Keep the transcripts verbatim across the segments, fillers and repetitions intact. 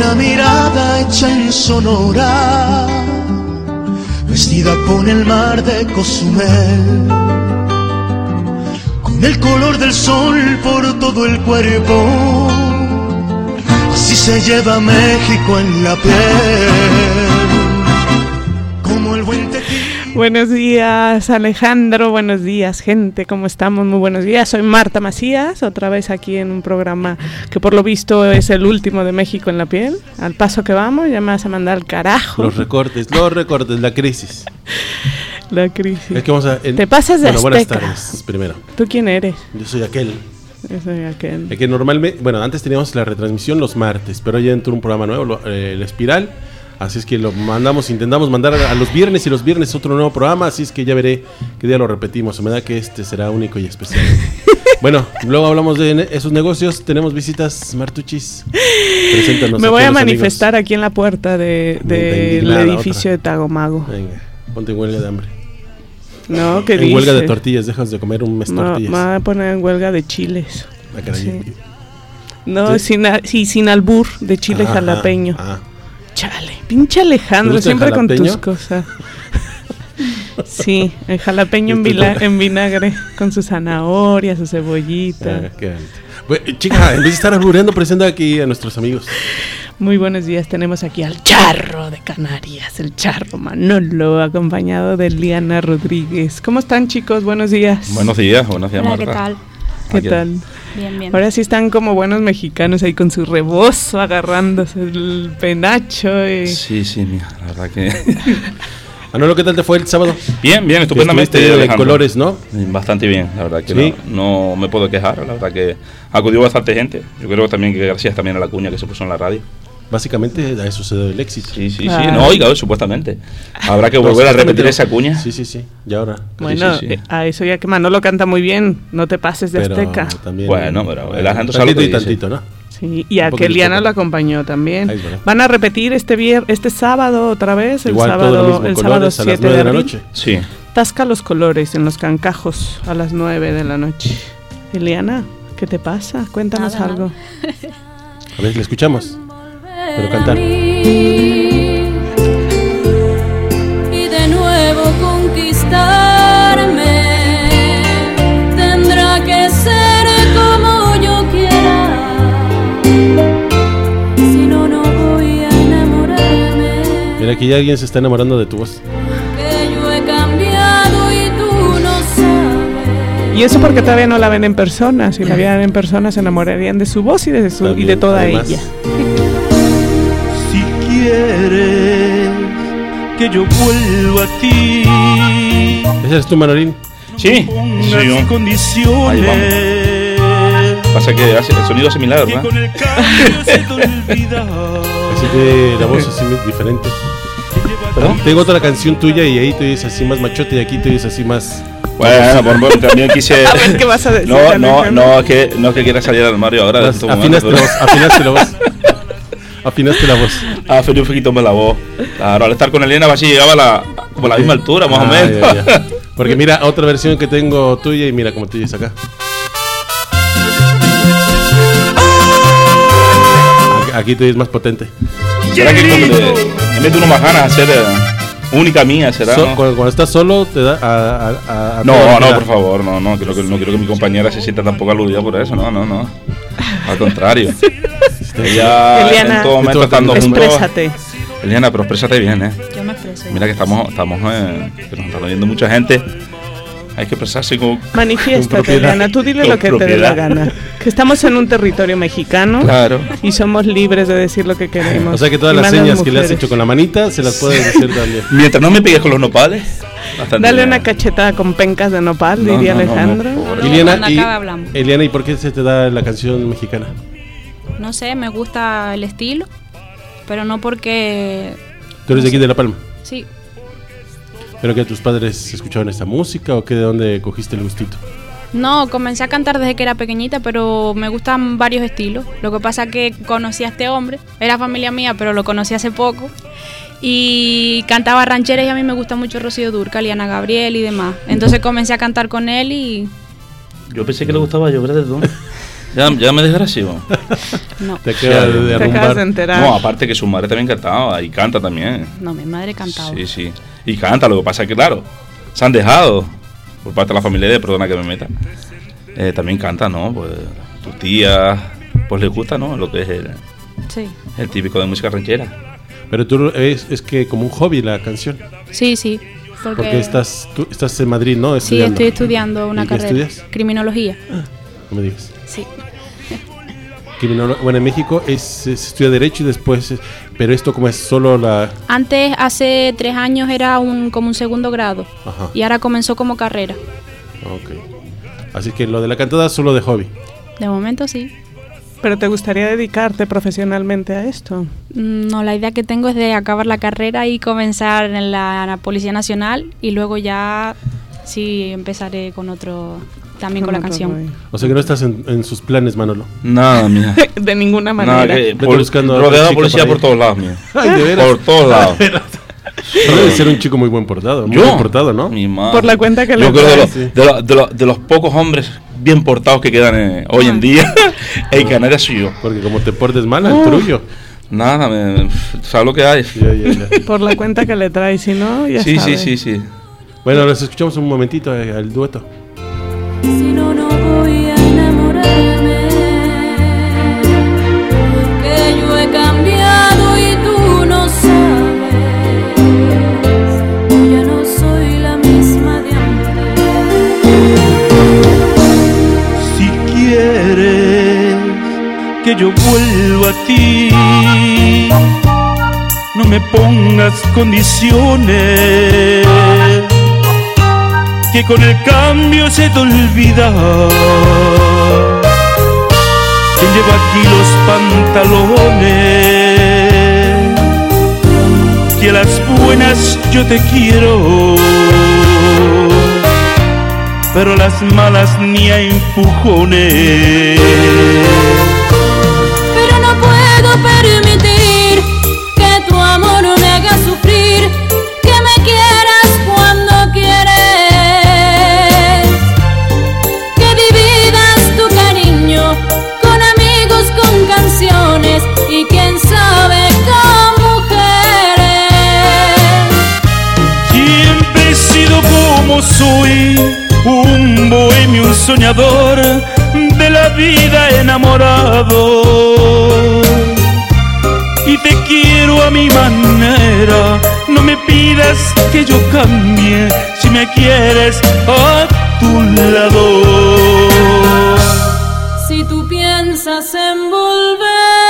una mirada hecha en Sonora, vestida con el mar de Cozumel, con el color del sol por todo el cuerpo. Así se lleva México en la piel, como el buen tequila. Buenos días, Alejandro, buenos días, gente, ¿cómo estamos? Muy buenos días, soy Marta Macías, otra vez aquí en un programa que por lo visto es el último de México en la piel. Al paso que vamos, ya me vas a mandar al carajo. Los recortes, los recortes, la crisis. La crisis. Es que vamos a, en, Te pasas de bueno, azteca. Buenas tardes, primero. ¿Tú quién eres? Yo soy aquel. Yo soy aquel. Es que normalmente, bueno, antes teníamos la retransmisión los martes, pero ya entró un programa nuevo, lo, eh, El Espiral. Así es que lo mandamos, intentamos mandar a, a los viernes y los viernes otro nuevo programa, así es que ya veré qué día lo repetimos. Me da que este será único y especial. Bueno, luego hablamos de ne- esos negocios. Tenemos visitas, Martuchis. Preséntanos. Me voy a manifestar amigos. aquí en la puerta del de, de indignada, edificio otra. de Tagomago. Venga, ponte en huelga de hambre. No, ¿qué En dices? huelga de tortillas, dejas de comer un mes Me tortillas. me voy a poner en huelga de chiles. Ah, caray. Sí. No, ¿Sí? sin, a- sí, sin albur, de chile Ah, jalapeño. ah, Chale, pinche Alejandro, ¿Te gusta el siempre con jalapeño? tus cosas. Sí, el jalapeño en, vila- en vinagre, con su zanahoria, su cebollita. ah, qué bonito. Bueno, chica, en vez de estar albureando, presenta aquí a nuestros amigos. Muy buenos días, tenemos aquí al Charro de Canarias, el Charro Manolo, acompañado de Liana Rodríguez. ¿Cómo están, chicos? Buenos días. Buenos días, buenos días, Hola, Marta. ¿qué tal? ¿Qué Aquí. tal? Bien, bien. Ahora sí están como buenos mexicanos ahí con su rebozo, agarrándose el penacho. Y... Sí, sí, mira, la verdad que... Manolo, ¿qué tal te fue el sábado? Bien, bien, estupendamente. Estuviste de Alejandro. colores, ¿no? Bastante bien, la verdad que Sí. no, no me puedo quejar, la verdad que acudió bastante gente. Yo creo también que gracias también a la cuña que se puso en la radio. Básicamente a eso se debe el éxito. Sí, sí, Ah. sí, no, oiga, supuestamente. Habrá que No, volver a supuestamente repetir no. esa cuña. Sí, sí, sí. Y ahora. Bueno, sí, sí. eh, a eso ya que Manolo canta muy bien, no te pases de Pero Azteca. también. Bueno, pero el Alejandro sabe lo tantito que y dice. tantito, ¿no? Sí, y a Un que poquito Liana poco. lo acompañó también. Ahí va. Van a repetir este vier este sábado otra vez, el Igual todo sábado, lo mismo, el sábado colores a las siete nueve de de la abril. noche. Sí. Tasca los colores en los Cancajos a las nueve de la noche. Eliana, ¿qué te pasa? Cuéntanos Nada, algo. A ver, le escuchamos. Pero cantar. Y de nuevo conquistarme tendrá que ser como yo quiera, si no, no voy a enamorarme. Mira, aquí ya alguien se está enamorando de tu voz. Que yo he cambiado y tú no sabes. Y eso porque todavía no la ven en persona. Si la vieran en persona se enamorarían de su voz y de, su, y También, de toda además. ella. Si quieres que yo vuelva a ti, ¿Ese eres tú, Manolín? Sí, unas sí, yo. condiciones Pasa que hace, el sonido es similar, que ¿verdad? con el cambio se te olvida. Así que la voz así muy diferente. ¿Perdón? Tengo otra canción tuya y ahí tú dices así más machote y aquí tú dices así más... Bueno, por favor, también quise... A ver, ¿qué vas a decir, No, no, Alejandro? no, es que, no es que quiera salir al armario ahora. de más estos afinaste la momentos, voz, afinaste la voz. Afinaste la voz. Ah, Felipe un poquito más la voz. Claro, al estar con Elena, así llegaba a la, como a la misma altura, más o Ah, menos. ya, ya. Porque mira, otra versión que tengo tuya y mira como tú dices acá. Aquí, aquí tú dices más potente. ¿Será que como le, en vez de uno más ganas de hacer eh, única mía, será? So- ¿no? cuando, cuando estás solo te da a, a, a- a No, toda no, velocidad. por favor, no, no, creo que, no quiero que mi compañera se sienta tampoco aludida por eso, no, no, no. Al contrario. Ella Eliana, en todo momento estando juntos. Exprésate. Eliana, pero exprésate bien, ¿eh? Yo me expreso. Mira que estamos, estamos, eh, que nos está oyendo mucha gente. Hay que expresarse con... Manifiéstate, Con propiedad. Eliana, tú dile Con lo que te dé la propiedad. gana. Que estamos en un territorio mexicano Claro. y somos libres de decir lo que queremos. O sea que todas Y las más señas que le has mujeres. hecho con la manita se las puedes decir también. Mientras no me pegues con los nopales. bastante Dale bien. una cachetada con pencas de nopal, No, diría no, no, no, Alejandro. por favor. No, Eliana, cuando y, acabe hablamos. Eliana, ¿y por qué se te da la canción mexicana? No sé, me gusta el estilo, pero no porque... ¿Tú eres de aquí de La Palma? Sí, ¿Pero que tus padres escuchaban esta música o qué, de dónde cogiste el gustito? no, comencé a cantar desde que era pequeñita, pero me gustan varios estilos. Lo que pasa es que conocí a este hombre, era familia mía, pero lo conocí hace poco. Y cantaba rancheras y a mí me gusta mucho Rocío Dúrcal y Ana Gabriel y demás. Entonces comencé a cantar con él y... Yo pensé que le gustaba llover de dónde. Ya, ya me desgració. No, Te acabas de Te acabas de derrumbar. enterar. No, aparte que su madre también cantaba y canta también. no, mi madre cantaba. Sí, sí. Y canta, lo que pasa es que, claro, se han dejado por parte de la familia de, perdona que me meta. Eh, también canta, ¿no? Pues tu tía, pues le gusta, ¿no? Lo que es el, Sí, el típico de música ranchera. Pero tú es, es que como un hobby la canción. sí, sí. Porque, Porque estás, tú estás en Madrid, ¿no? sí, Estudiando. estoy estudiando una ¿Y qué carrera. estudias? Criminología. No me digas. Sí. Criminolo- Bueno, en México es, se estudia Derecho y después... es- Pero esto como es solo la... Antes, hace tres años, era un como un segundo grado. Ajá. Y ahora comenzó como carrera. Ok. Así que lo de la cantada es solo de hobby. De momento sí. ¿Pero te gustaría dedicarte profesionalmente a esto? Mm, No, la idea que tengo es de acabar la carrera y comenzar en la, en la Policía Nacional y luego ya sí empezaré con otro, también con, la otro canción. hobby. O sea que no estás en, en sus planes, Manolo. Nada, mía. De ninguna Nada, manera. que Vete pol- buscando a rodeado otra de chica policía por ahí. por todos lados, mía. Ay, de veras. Por todos lados. Pero debe ser un chico muy buen portado. Muy Yo, bien portado, ¿no? Mi madre. Por la cuenta que Yo le creo de traes, los, sí. de, los, de, los, de los pocos hombres bien portados que quedan eh, hoy en día en Canarias soy yo. Porque como te portes mal, el trullo. Nada, me, ¿sabes lo que hay? Ya, ya, ya. Por la cuenta que le traes, si no, ya Sí, sí, sabes. sí, sí. Bueno, les escuchamos un momentito eh, al dueto. Si no, no voy a enamorarme. Que yo he cambiado y tú no sabes. Yo ya no soy la misma de antes. Si quieres que yo vuelva a ti, no me pongas condiciones, que con el cambio se te olvida que lleva aquí los pantalones, que a las buenas yo te quiero, pero a las malas ni a empujones. Pero no puedo permitir que tu amor me haga sufrir, que me quieras cuando quieres, que dividas tu cariño con amigos, con canciones y quién sabe con mujeres. Siempre he sido como soy, un bohemio, un soñador, de la vida enamorado. Y te quiero a mi manera, no me pidas que yo cambie, si me quieres a tu lado. Si tú piensas en volver,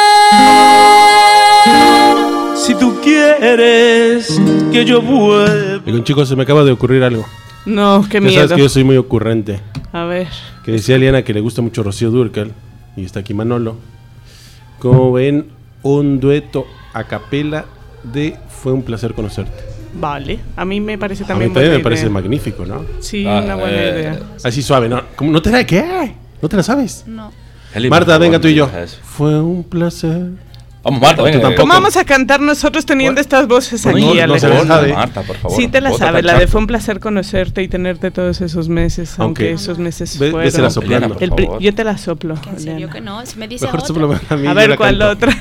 Si tú quieres que yo vuelva. Digo, chicos, se me acaba de ocurrir algo. No, qué Ya sabes miedo. que yo soy muy ocurrente. A ver. Que decía Liana que le gusta mucho Rocío Dúrcal. Y está aquí Manolo. Como ven, un dueto a capela de Fue un placer conocerte. Vale. A mí me parece A mí también también me buena parece idea. magnífico, ¿no? Sí, Ah, una buena eh, idea. Así suave, ¿no? ¿Cómo? ¿No te la qué? ¿No te la sabes? No. Eli, Marta, por favor, venga tú y yo. no digas eso. Fue un placer. Vamos, Marta, Tú venga. tampoco. ¿Cómo vamos a cantar nosotros teniendo estas voces No, aquí, no, no Alex? se la por sabe. Marta, por favor. Sí te la Bótate sabes, al la de charco. fue un placer conocerte y tenerte todos esos meses, aunque, Aunque- esos meses Ve- fueron. vésela soplando. Eliana, por El pri- favor. yo te la soplo. En serio Eliana. que no, si me dice Mejor otra. soplo a mí. A yo ver, la ¿cuál canto. otra?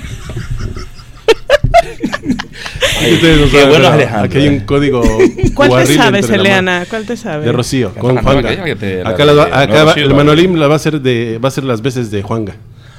Aquí ustedes no Qué saben, bueno, pero Alejandro, Aquí hay un eh. código. ¿Cuál te guarril sabes, entre la Eliana? ¿Cuál te sabes? mano. De Rocío, Canta, con canta, Juanga. calla, que te- la Acá, de- las va- no, acá va- Rocío, el la- Manolín la va a hacer de, va a hacer las veces de Juanga.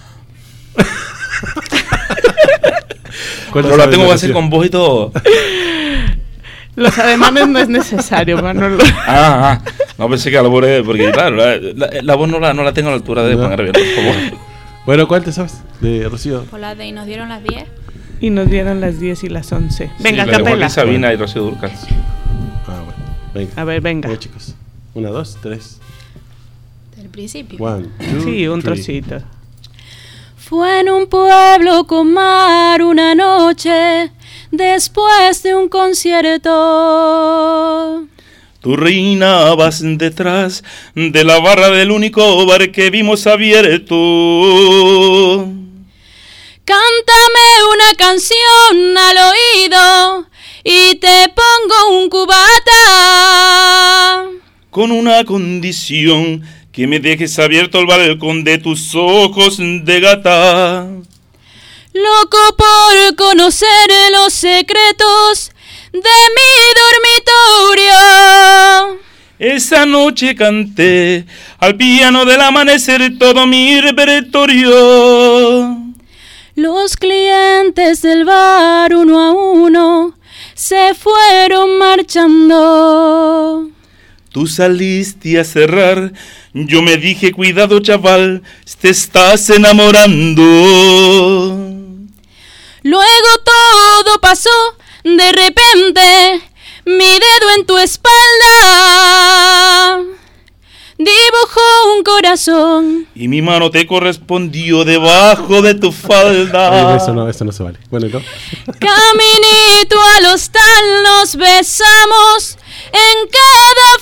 ¿Cuál te Pero la sabes tengo de que hacer Rocío? con voz y todo. Los ademanes no es necesario, Manolo. Ah, ah. No pensé que a la voz era- porque claro, la, la, la voz no la, no la tengo a la altura de No. Juan Gabriel, por favor. Bueno, ¿cuál te sabes de Rocío? Por la de y nos dieron las diez. Y nos dieron las diez y las once. Venga, Sí, la de capela. Joaquín Sabina y Rocío Dúrcal. Ah, bueno. Venga. A ver, venga. Venga, chicos. Una, dos, tres. Del principio. One, two, Sí, un three. trocito. fue en un pueblo con mar una noche después de un concierto. Tú reinabas detrás de la barra del único bar que vimos abierto. Cántame una canción al oído y te pongo un cubata. Con una condición, que me dejes abierto el balcón de tus ojos de gata. Loco por conocer los secretos de mi dormitorio. Esa noche canté al piano del amanecer todo mi repertorio. Los clientes del bar uno a uno se fueron marchando. Tú saliste a cerrar, yo me dije, cuidado chaval, te estás enamorando. Luego todo pasó, de repente, mi dedo en tu espalda dibujó un corazón. Y mi mano te correspondió debajo de tu falda. Ay, eso no, eso no se vale. Bueno, ¿no? Caminito al hostal nos besamos en cada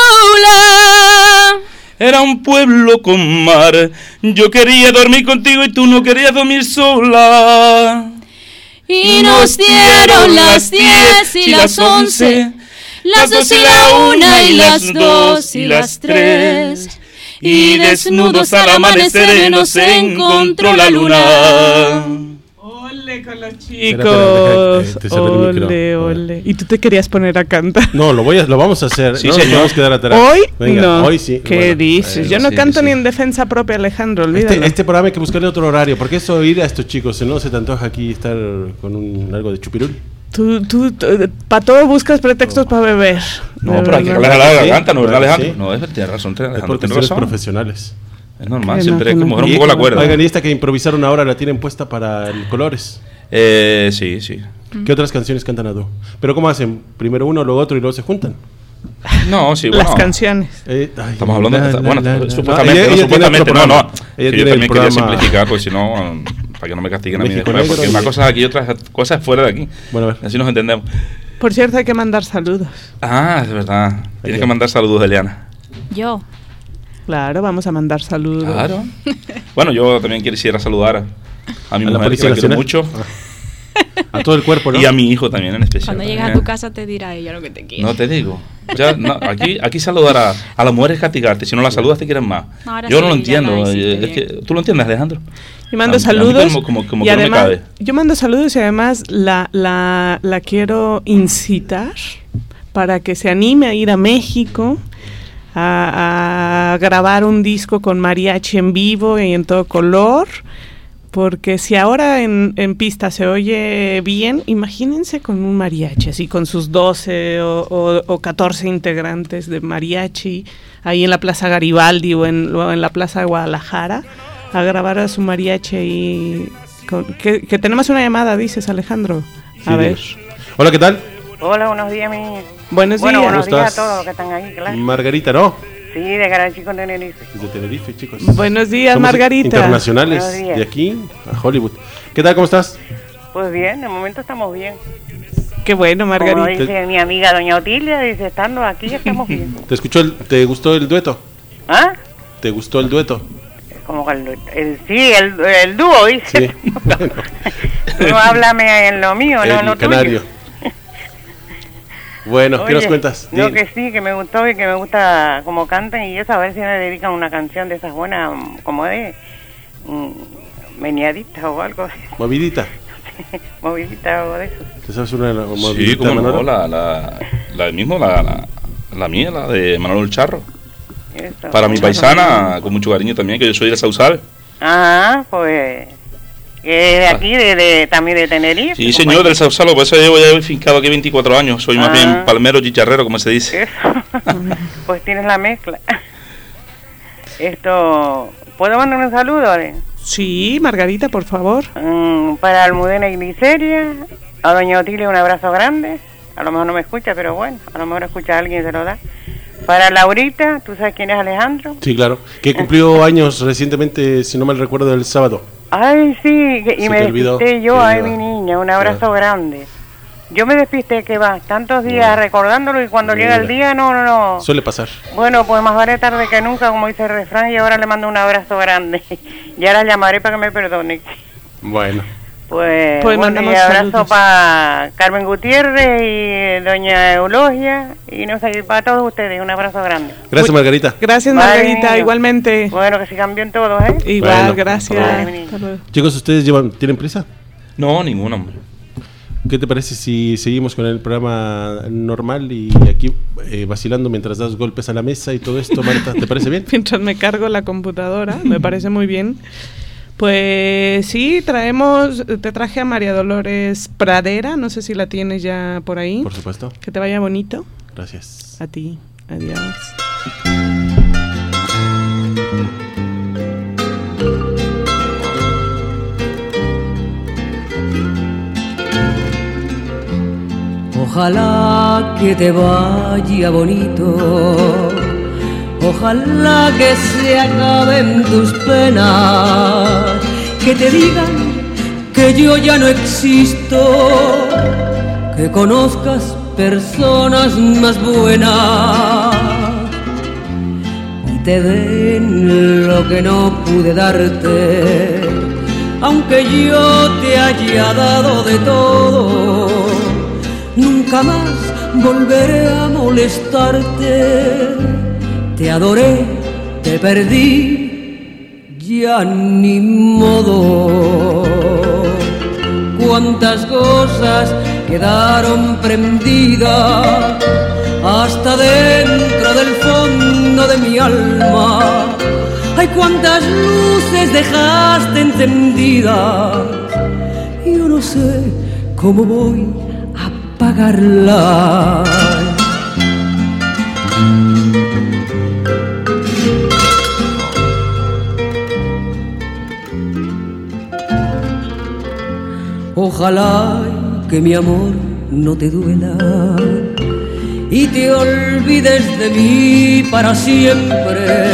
farola. Era un pueblo con mar, yo quería dormir contigo y tú no querías dormir sola. Y nos dieron las diez y las once, las dos y la una y las dos y las tres. Y desnudos al amanecer nos encontró la luna. Ole con los Espera, chicos. espera, te cerré el micro. Ole, ole. ¿Y tú te querías poner a cantar? No, lo, voy a, lo vamos a hacer. Sí, no señor. nos vamos a quedar atrás. ¿Hoy? Venga, no. hoy sí. ¿Qué Bueno, dices? Yo bueno, no sí, canto sí. ni en defensa propia, Alejandro, olvídalo. Este, este programa hay que buscarle otro horario, porque eso oír a estos chicos, ¿no se te antoja aquí estar con un algo de chupirul? Tú, tú, para todo buscas pretextos para beber. No, De pero hay que verdad. calar la Sí, garganta, ¿no, verdad, bueno, Alejandro? sí. No, es, tiene razón, tiene Es Alejandro, porque tiene sois razón. profesionales. Es normal, Que siempre no, hay que que no. mojar un Y- poco la cuerda. Oigan, y esta que improvisaron ahora la tienen puesta para el Colores. Eh, sí, sí. ¿Qué otras canciones cantan a dúo? ¿Pero cómo hacen? ¿Primero uno, luego otro y luego se juntan? No, sí, bueno. Las canciones. Eh, ay, Estamos hablando la, de... la, Bueno, la, la. supuestamente, ella- no, ella supuestamente, tiene no, otro no. programa. Que Ella yo tiene el también quería programa- simplificar, porque si no, para que no me castiguen a mí México después, Negro porque y- una cosa es aquí y otra cosa es fuera de aquí. Bueno, a ver. Así nos entendemos. Por cierto, hay que mandar saludos. Ah, es verdad. Tienes quién? que mandar saludos, Eliana. Yo. Claro, vamos a mandar saludos. Claro. Bueno, yo también quisiera saludar a, a mi ¿A la mujer, que Policía la quiero Nacional? mucho, A todo el cuerpo, ¿no? y a mi hijo también en especial. Cuando llegues a también. tu casa te dirá ella lo que te quiere. No te digo. Ya, no, aquí, aquí saludar a, a las mujeres es castigarte. Si no las saludas, te quieren más. No, ahora Yo sí, no lo ya entiendo. lo hiciste eh, es bien. que, ¿tú lo entiendes, Alejandro? Y mando A mí- a mí saludos. como- como- como y que no me además, cabe. yo mando saludos y además la, la, la quiero incitar para que se anime a ir a México a, a grabar un disco con mariachi en vivo y en todo color. Porque si ahora en, en pista se oye bien, imagínense con un mariachi, así con sus doce o, o, o catorce integrantes de mariachi, ahí en la Plaza Garibaldi o en, o en la Plaza de Guadalajara, a grabar a su mariachi ahí. Con, que, que tenemos una llamada, dices, Alejandro. A Sí, ver. dinos. Hola, ¿qué tal? Hola, buenos días, mi... Buenos bueno, días. buenos ¿Cómo días a estás? todos los que están ahí, claro. Margarita, ¿no? Sí, de Garachico en Tenerife. De Tenerife, chicos. Buenos días, Somos Margarita. internacionales, Buenos días. de aquí a Hollywood. ¿Qué tal, cómo estás? Pues bien, de momento estamos bien. Qué bueno, Como Margarita. dice mi amiga doña Otilia, dice, estando aquí estamos bien. ¿Te escuchó el, te gustó el dueto? ¿Ah? ¿Te gustó el dueto? Como que el, el- sí, el, el dúo, dice. Sí. Bueno. Tú no háblame en lo mío, no en El lo canario. tuyo. Bueno, ¿qué Oye, nos cuentas? No, Di- que sí, que me gustó y que me gusta cómo cantan y eso, a ver si me dedican una canción de esas buenas, mm, como de mm, meneaditas o algo así, Movidita. movidita o de eso. ¿Te sabes una movidita, Sí, como no, Manolo? la, la, la mismo, la, la, la mía, la de Manolo el Charro. Eso. Para mi paisana, con mucho cariño también, que yo soy de Sausal. Ah, pues que de aquí, de, de también de Tenerife. Sí, pues, señor, del Sausal, por eso llevo ya fincado aquí veinticuatro años. Soy más Ah. bien palmero chicharrero, como se dice. Eso. Pues tienes la mezcla. Esto, ¿puedo mandar un saludo? Ale? Sí, Margarita, por favor. Mm, para Almudena y Gliceria, a doña Otilia un abrazo grande. A lo mejor no me escucha, pero bueno, a lo mejor escucha a alguien y se lo da. Para Laurita, ¿tú sabes quién es Alejandro? Sí, claro. Que cumplió años recientemente, si no mal recuerdo, el sábado. Ay, sí, que- y Se me te olvidó. despisté yo, Sí, ay, va. mi niña, un abrazo Claro. grande. Yo me despisté, que va, tantos días Mira. recordándolo y cuando llega el Mira. día, no, no, no. Suele pasar. Bueno, pues más vale tarde que nunca, como dice el refrán, y ahora le mando un abrazo grande. Y ahora llamaré para que me perdone. Bueno. Pues, Pues bueno, mandamos y abrazo saludos. para Carmen Gutiérrez y doña Eulogia y no sé, para todos ustedes, un abrazo grande. Gracias, Margarita. Gracias, Vale, Margarita, niño. igualmente. Bueno, que sigan bien todos, ¿eh? Igual, Bueno, gracias. hasta luego. Hasta luego. Chicos, ¿ustedes llevan, tienen prisa? No, ninguna, hombre. ¿Qué te parece si seguimos con el programa normal y aquí eh, vacilando mientras das golpes a la mesa y todo esto, Marta? ¿Te parece bien? Mientras me cargo la computadora, me parece muy bien. Pues sí, traemos, te traje a María Dolores Pradera, no sé si la tienes ya por ahí. Por supuesto. Que te vaya bonito. Gracias. A ti, adiós. Ojalá que te vaya bonito, ojalá que se acaben tus penas, que te digan que yo ya no existo, que conozcas personas más buenas y te den lo que no pude darte, aunque yo te haya dado de todo. Nunca más volveré a molestarte. Te adoré, te perdí, ya ni modo. Cuántas cosas quedaron prendidas hasta dentro del fondo de mi alma. Ay, cuántas luces dejaste encendidas. Yo no sé cómo voy apagarla. Ojalá que mi amor no te duela y te olvides de mí para siempre,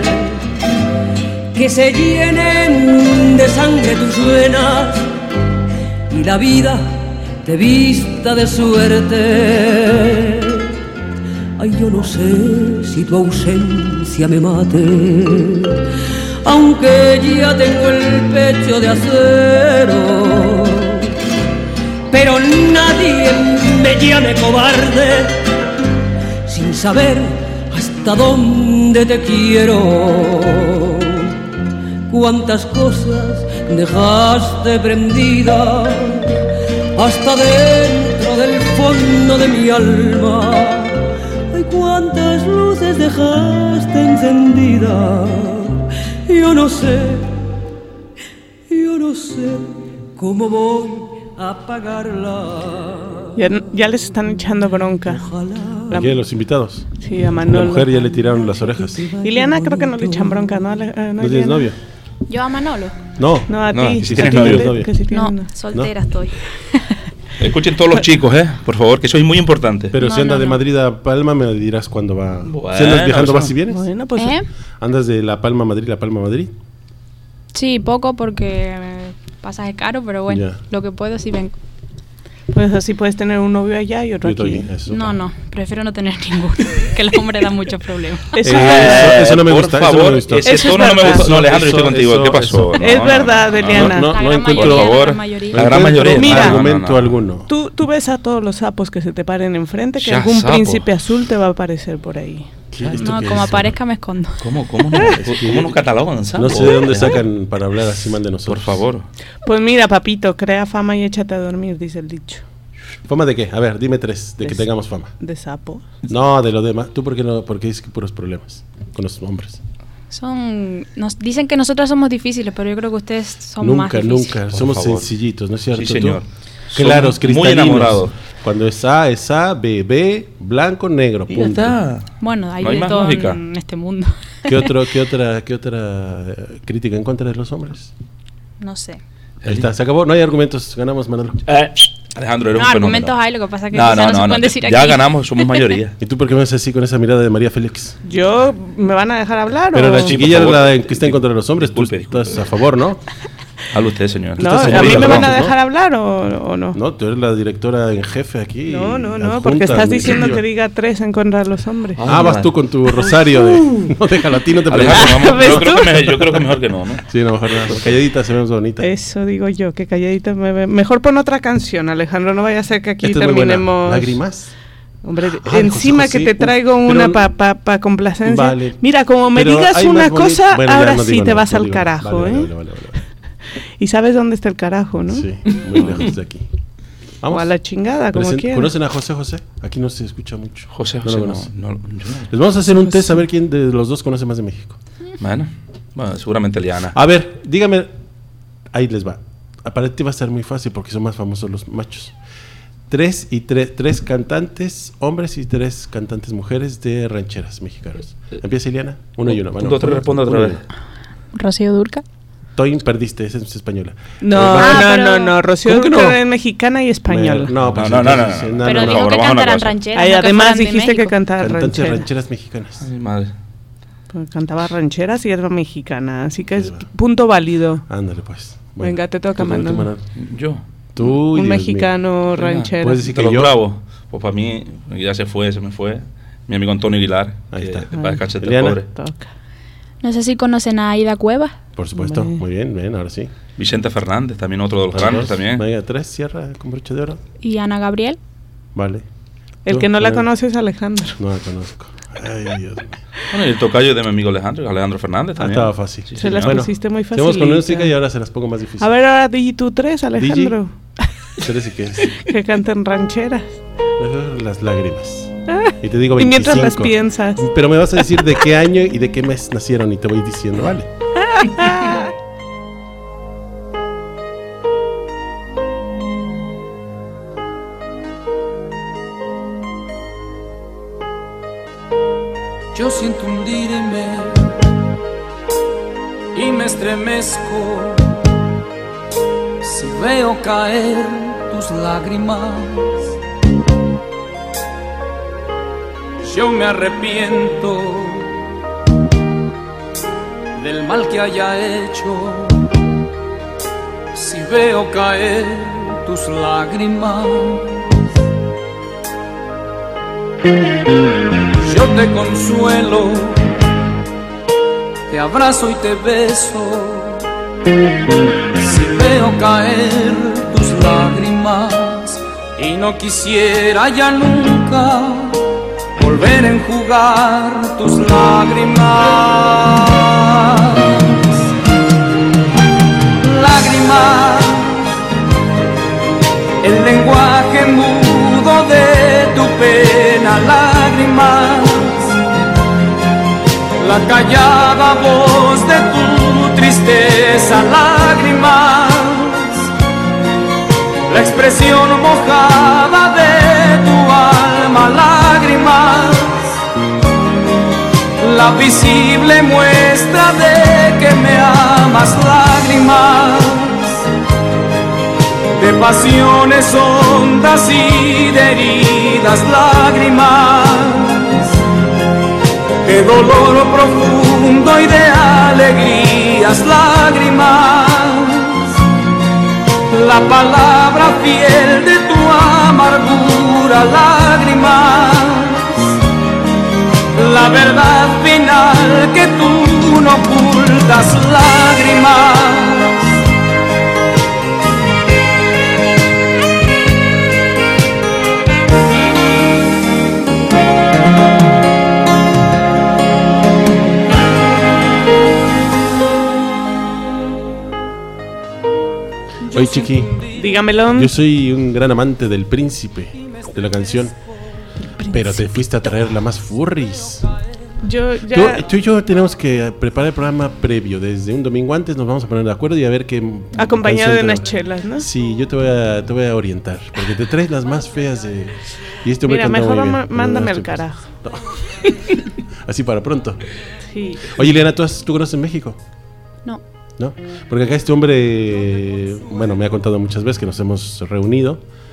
que se llenen de sangre tus venas y la vida te vista de suerte. Ay, yo no sé si tu ausencia me mate, aunque ya tengo el pecho de acero, pero nadie me llame cobarde sin saber hasta dónde te quiero. Cuántas cosas dejaste prendidas hasta dentro del fondo de mi alma. Ay, cuántas luces dejaste encendidas. Yo no sé, yo no sé cómo voy a apagarla. Ya, ya les están echando bronca. ¿A quién? ¿Los invitados? Sí, a La Manolo. mujer ya le tiraron las orejas. Ileana creo que no le echan bronca, ¿no? Eh, ¿No tienes Ileana? novio? Yo a Manolo. No. No, a No, ti. si a tienes ti, novio. que- novio. que sí tienes No, novio. soltera estoy. Escuchen todos los chicos, ¿eh? Por favor, que eso es muy importante. Pero No, si anda no, de no. Madrid a Palma, me dirás cuándo va. Bueno, si andas viajando, eso- vas y vienes. Bueno, pues ¿Eh? ¿Andas de La Palma a Madrid, La Palma a Madrid? Sí, poco porque eh, pasaje caro, pero bueno, Ya. lo que puedo sí vengo. pues así puedes tener un novio allá y otro Yo aquí. estoy- eso. No, no, prefiero no tener ninguno, que el hombre da muchos problemas. Eso Eh, es verdad. eso- eso no me por gusta, eso favor, no me gustó. ese Eso es tono no me verdad. gustó. No, Alejandro, yo Eso- estoy contigo. eso- ¿Qué pasó? eso- No, Es no, verdad, no, Eliana. No, La no gran encuentro- mayoría, por favor. la gran mayoría. La gran mayoría. Mira. argumento No, no, no. alguno. Tú, tú ves a todos los sapos que se te paren enfrente, que Ya, algún sapo. príncipe azul te va a aparecer por ahí. ¿Qué- esto No, qué como es? aparezca me escondo. ¿Cómo, cómo, no, ¿Cómo nos catalogan? No sapo? sé de dónde sacan para hablar así mal de nosotros. Por favor. Pues mira, papito, crea fama y échate a dormir, dice el dicho. ¿Fama de qué? A ver, dime tres, de que Es- tengamos fama. De sapo. No, de lo demás. ¿Tú por qué no? Porque es que puros problemas con los hombres. Son, nos dicen que nosotras somos difíciles, pero yo creo que ustedes son más Nunca, difíciles. nunca. Por Somos favor. sencillitos, ¿no es cierto? Sí, tú? señor. Claros, Somos muy cristalinos. enamorados. Cuando es A, es A, B, B, blanco, negro. Y ya Punto. está. Bueno, hay No hay de más todo lógica. en este mundo. ¿Qué, otro, qué, otra, ¿Qué otra eh, crítica en contra de los hombres? No sé. Ahí está, se acabó. No hay argumentos. Ganamos, Manolo. Eh, Alejandro, eres No, un argumentos fenómeno. hay, lo que pasa es que No, quizá no, no, se no, pueden no. decir Ya aquí. ganamos, somos mayoría. ¿Y tú por qué me ves así con esa mirada de María Félix? Yo, ¿me van a dejar hablar Pero o...? la Sí, chiquilla por es favor. la que está en contra de los hombres. Tú Disculpe, disculpe. estás a favor, ¿no? Hable usted, señor. No, estás ¿a mí segura, me van a ¿no? dejar hablar o, o no? No, tú eres la directora en jefe aquí. No, no, no, adjunta, porque estás diciendo administrativa. que diga tres en contra de los hombres. Ah, vas tú con tu rosario de... No, déjalo, a ti no te preocupes. Alejandro, vamos, ¿Ves yo, creo tú? que me- yo creo que mejor que no, ¿no? Sí, no, mejor nada. Calladita se ve más bonita. Eso digo yo, que calladita me ve. Mejor pon otra canción, Alejandro, no vaya a ser que aquí Esta es muy buena. terminemos... ¿Lágrimas? Hombre, Ah, encima José que José. te traigo Pero- una para pa, pa complacencia. Vale. Mira, como me Pero digas hay más una bonito- cosa, Bueno, ya ahora no sí digo te nada, vas no al digo carajo, nada. ¿eh? Vale, vale, vale, vale, vale. Y sabes dónde está el carajo, ¿no? Sí, muy lejos de aquí. O a la chingada, como Present- quieras. ¿Conocen a José José? Aquí no se escucha mucho. José No José, lo no, conocen. no, yo no. Les vamos a hacer un test a ver quién de los dos conoce más de México. Bueno, bueno, seguramente Liana. A ver, dígame. Ahí les va. Para ti va a ser muy fácil porque son más famosos los machos. Tres y tres, tres cantantes hombres y tres cantantes mujeres de rancheras mexicanas. Empieza Ileana. Uno y uno. Un, dos, tres, responde otra uno y vez. uno. Rocío Durca. Toin, perdiste, esa es española. No, Ah, no, pero- no, no, Rocío ¿Cómo que no? Durca es mexicana y española. Me- No, pues No, no, no, entonces, no, no. Pero no, dijo ahora que vamos a una cantaran cosa. rancheras. Ay, no que además fueran de dijiste que México. cantaba Cantantes rancheras. rancheras mexicanas. Ay, madre. Pues cantaba rancheras y era mexicana, así que es va. punto válido. Ándale, pues. Venga, te toca, tú, tú, Manolo. Manolo. Yo. Tú, Un Dios mío. mexicano ranchero. Puedes decir De que los yo. bravos. Pues para mí, ya se fue, se me fue. Mi amigo Antonio Aguilar. Ahí que está. de paz descanse el Eliana. pobre. Toca. No sé si conocen a Aida Cuevas. Por supuesto. Hombre. Muy bien, bien, ahora sí. Vicente Fernández, también otro de los Dos. grandes también. Venga, tres, cierra con broche de oro. Y Ana Gabriel. Vale. El ¿Tú? que no la Venga. conoce es Alejandro. No la conozco. Ay, Dios mío. Bueno, y el tocayo de mi amigo Alejandro, Alejandro Fernández Ah, también. estaba fácil. Sí, Se las señor. pusiste muy Seguimos con facilitas. música y ahora se las pongo más difíciles. A ver, ahora di tú tres, Alejandro. Tres y qué es. Que canten rancheras. Mejor las lágrimas. Y te digo Y veinticinco. mientras las piensas. Pero me vas a decir de qué año y de qué mes nacieron y te voy diciendo, ¿vale? Yo siento hundirme y me estremezco si veo caer tus lágrimas. Yo me arrepiento del mal que haya hecho si veo caer tus lágrimas. Yo te consuelo, te abrazo y te beso si veo caer tus lágrimas y no quisiera ya nunca volver a enjugar tus lágrimas. Lágrimas, el lenguaje mudo de tu pena. Lágrimas, la callada voz de tu tristeza. Lágrimas, la expresión mojada de tu alma. Lágrimas, la visible muestra de que me amas. Lágrimas, de pasiones hondas y de heridas. Lágrimas, de dolor profundo y de alegrías. Lágrimas, la palabra fiel de tu amargura. Lágrimas, la verdad final que tú no ocultas. Lágrimas, Oye, Chiqui, Dígamelo. yo soy un gran amante del príncipe, de la canción. Pero te fuiste a traer la más furries. Yo Tú, ya tú y yo tenemos que preparar el programa previo. Desde un domingo antes nos vamos a poner de acuerdo y a ver qué. acompañado de canción unas te- chelas, ¿no? Sí, yo te voy, a, te voy a orientar. Porque te traes las más feas de. Y este hombre Mira, canta mejor muy bien, ma- pero mándame no al estoy carajo. pasando. Así para pronto. Sí. Oye, Ileana, ¿tú, has- ¿tú conoces México? No. ¿No? Porque acá este hombre, bueno, me ha contado muchas veces que nos hemos reunido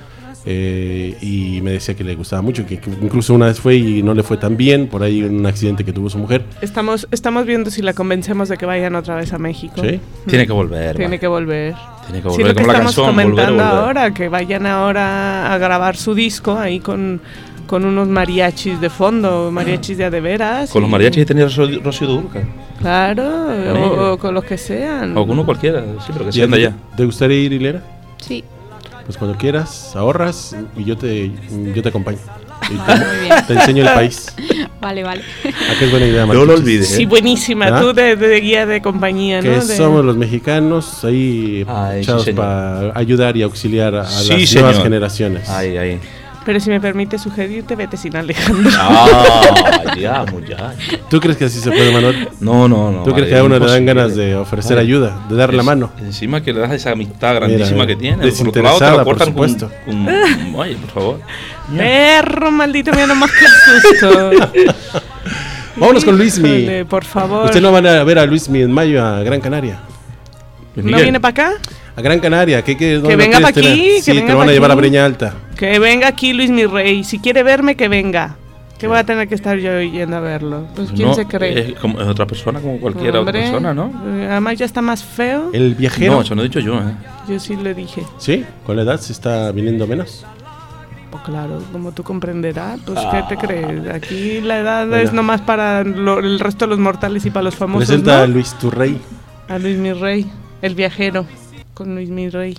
Eh, y me decía que le gustaba mucho, que, que incluso una vez fue y no le fue tan bien por ahí en un accidente que tuvo su mujer. Estamos, estamos viendo si la convencemos de que vayan otra vez a México. ¿Sí? Mm. Tiene que volver. Tiene vale. que volver. Tiene que Sí, volver lo que como la estamos canción, comentando volver, volver. ahora, que vayan ahora a grabar su disco ahí con, con unos mariachis de fondo, mariachis de a de veras. Con los y- mariachis que tenía Rocío Rocío Dúrcal. Claro, Con o, ellos. o con los que sean. O con uno cualquiera, sí, pero que ¿Y sean de a ti allá. ¿Te gustaría ir, Hilera? Sí. Pues cuando quieras, ahorras y yo te, yo te acompaño. Y Vale, te, muy bien. te enseño el país. Vale, vale. ¿A qué es buena idea, No Marquitos? lo olvides. Sí, ¿eh? buenísima. ¿Ah? Tú de, de guía de compañía, Que ¿no? De- somos los mexicanos ahí Ay, sí, echados señor. para ayudar y auxiliar a, a Sí, las señor. nuevas generaciones. Ay, ay. Pero si me permite sugerirte, vete sin Alejandro. Ah, ya, muchacho. ¿Tú crees que así se puede, Manuel? No, no, no. ¿Tú crees vale, que a uno le dan imposible. ganas de ofrecer Vale. ayuda, de dar la Es- mano? Encima que le das esa amistad grandísima Mira, que tiene. Por otro desinteresada, lado, te por la cortan con- supuesto. con- Oye, por favor. Perro maldito, mira nomás que susto. Vámonos con Luismi. Híjole, por favor. ¿Usted no van a ver a Luismi en mayo a Gran Canaria? Luis ¿No Miguel. viene para acá? A Gran Canaria, ¿qué, qué, dónde Que lo venga quieres pa' aquí, tener? que Sí, venga te lo van pa' a llevar a aquí. Breña Alta. Que venga aquí Luis mi rey. Si quiere verme, que venga. Que voy a tener que estar yo yendo a verlo. Pues quién No, se cree. Es, como, es otra persona como cualquier Hombre, otra persona, ¿no? eh, Además ya está más feo. El viajero. No, eso no he dicho yo, ¿eh? Yo sí le dije. ¿Sí? ¿Con la edad se está viniendo menos? Pues claro, como tú comprenderás, pues ¿qué te crees? Aquí la edad Bueno. es nomás para lo- el resto de los mortales y para los famosos, Presenta a ¿no? Luis Turrey. A Luis mi rey, el viajero, con Luis mi rey.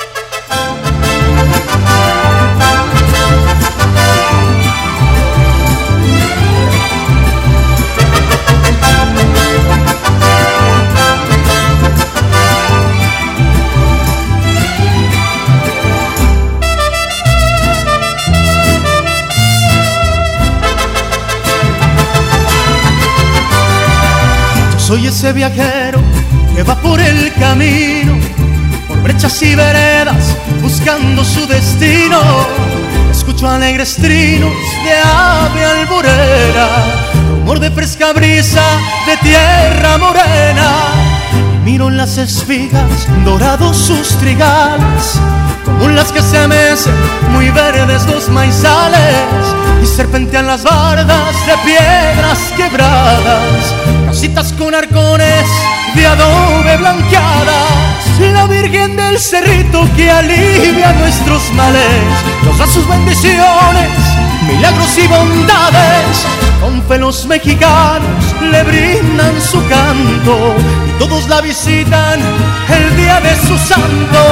Yo soy ese viajero que va por el camino, por brechas y veredas, buscando su destino. Escucho alegres trinos de ave alborera, rumor de fresca brisa de tierra morena. Y miro las espigas, dorados sus trigales, como las que se mecen, muy verdes los maizales, y serpentean las bardas de piedras quebradas, casitas con arcones de adobe blanqueadas. La Virgen del Cerrito que alivia nuestros males, nos da sus bendiciones, milagros y bondades. Con fe los mexicanos le brindan su canto y todos la visitan el día de su santo.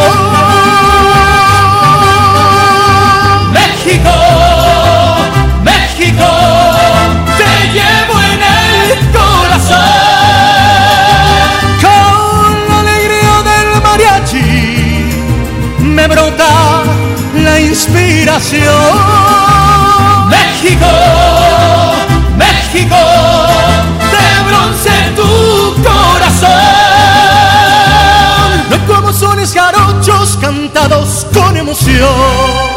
México, México, te llevo en el corazón. Con la alegría del mariachi me brota la inspiración. México, México, de bronce tu corazón. No hay como sones jarochos cantados con emoción.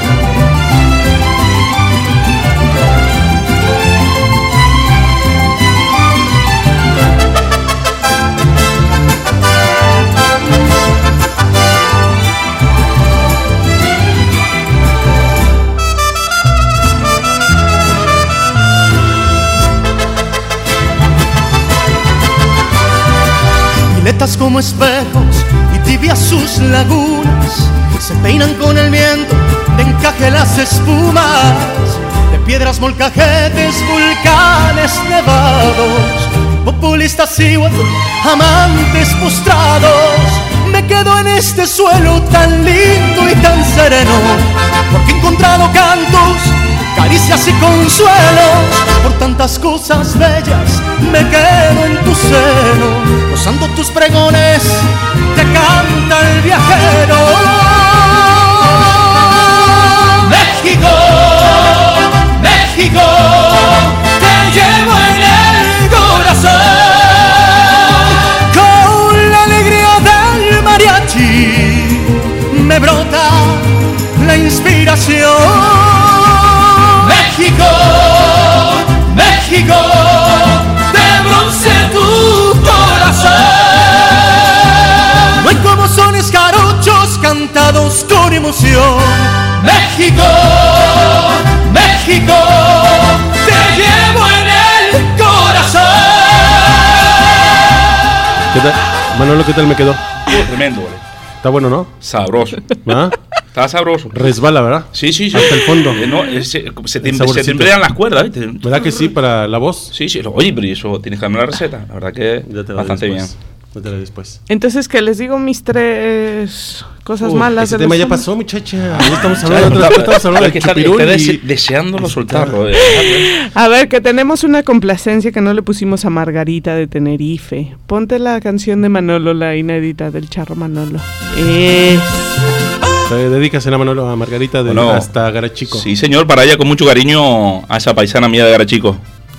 Violetas como espejos y tibias sus lagunas, se peinan con el viento de encaje las espumas, de piedras molcajetes, volcanes nevados, populistas y amantes postrados. Me quedo en este suelo tan lindo y tan sereno, porque he encontrado cantos, caricias y consuelos. Por tantas cosas bellas me quedo en tu seno, gozando tus pregones, te canta el viajero. México, México, te llevo en el corazón. Con la alegría del mariachi me brota la inspiración. México, México, de bronce tu corazón. No hay como sones jarochos cantados México, México, te llevo en el corazón. ¿Qué tal? Manolo, ¿qué tal me quedó? Oh, tremendo, güey. Está bueno, ¿no? Sabroso. ¿Ah? Está sabroso. Resbala, ¿verdad? Sí, sí, sí. Hasta el fondo. Eh, no, eh, se, se, te, El se te saborcito. emplean las cuerdas, ¿viste? ¿Verdad que sí para la voz? Sí, sí. Oye, pero eso tienes que darme la receta. La verdad que Ya te la bastante bien. después. Ya te la después. Entonces, que les digo mis tres cosas Uf, malas. ese de tema los ya hombres. pasó, muchacha. Ahí estamos Claro, hablando de otra cosa, estamos hablando es que de está, chupirul está y... dese- deseándolo soltarlo. eh. A ver, que tenemos una complacencia que no le pusimos a Margarita de Tenerife. Ponte la canción de Manolo, la inédita del Charro Manolo. Es... Eh, dedícasela, Manolo, a Margarita de Bueno, hasta Garachico. Sí, señor, para ella con mucho cariño a esa paisana mía de Garachico.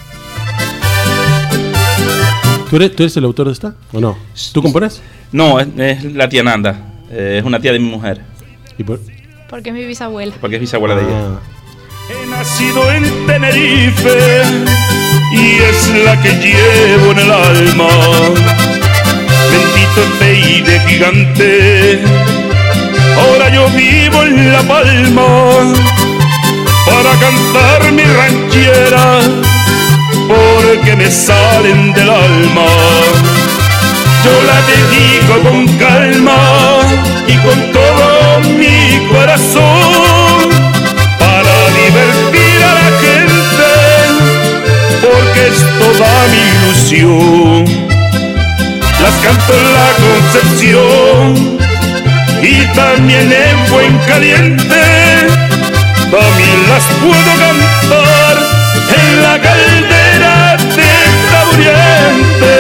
¿Tú eres, ¿Tú eres el autor de esta? ¿O no? ¿Tú compones? No, es, es la tía Nanda. Eh, es una tía de mi mujer. ¿Y por? Porque es mi bisabuela. Porque es bisabuela de ella. Ah, He nacido en Tenerife y es la que llevo en el alma. Bendito Tei de gigante, ahora yo vivo en La Palma para cantar mi ranchera, porque me salen del alma. Yo la dedico con calma y con todo mi corazón para divertir a la gente, porque es toda mi ilusión. Las canto en la Concepción y también en Fuencaliente, también las puedo cantar en la caldera de Taburiente.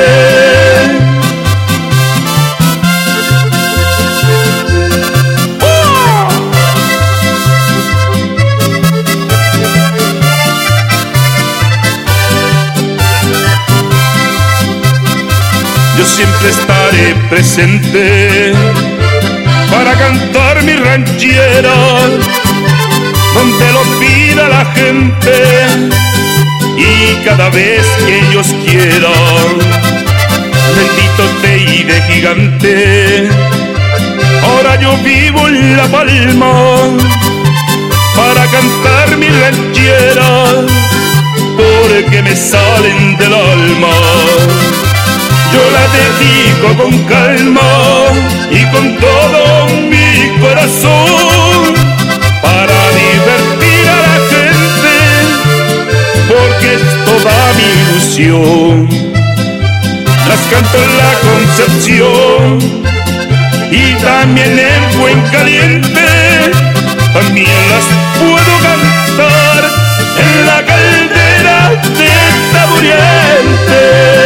Yo siempre estaré presente para cantar mi ranchera, donde lo pida la gente y cada vez que ellos quieran. Bendito Tei de gigante, ahora yo vivo en La Palma para cantar mi ranchera, porque me salen del alma. Yo la dedico con calma y con todo mi corazón para divertir a la gente, porque es toda mi ilusión. Las canto en la Concepción y también en Fuencaliente, también las puedo cantar en la caldera de Taburiente.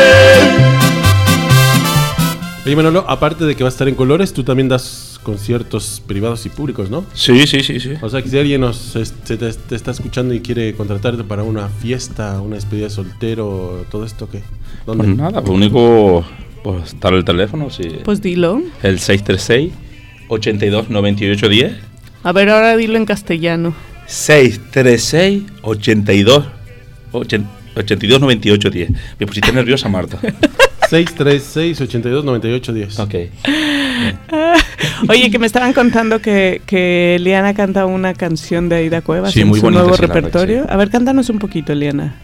Oye, Manolo, aparte de que vas a estar en Colores, tú también das conciertos privados y públicos, ¿no? Sí, sí, sí, sí. O sea, que si alguien nos, se te, te está escuchando y quiere contratarte para una fiesta, una despedida de soltero, todo esto, ¿qué? ¿Dónde? Pues nada, pues único, pues estar el teléfono, sí. Pues dilo. El seis tres seis, ochenta y dos, noventa y ocho, diez. A ver, ahora dilo en castellano. seis tres seis, ochenta y dos, ochenta y dos, noventa y ocho, diez. Me pusiste nerviosa, Marta. seis tres seis, ochenta y dos, noventa y ocho, diez. Ok. Oye, que me estaban contando que, que Eliana canta una canción de Aida Cuevas Sí, en muy su bonita, nuevo sí, la verdad que repertorio. sí. A ver, cántanos un poquito, Eliana.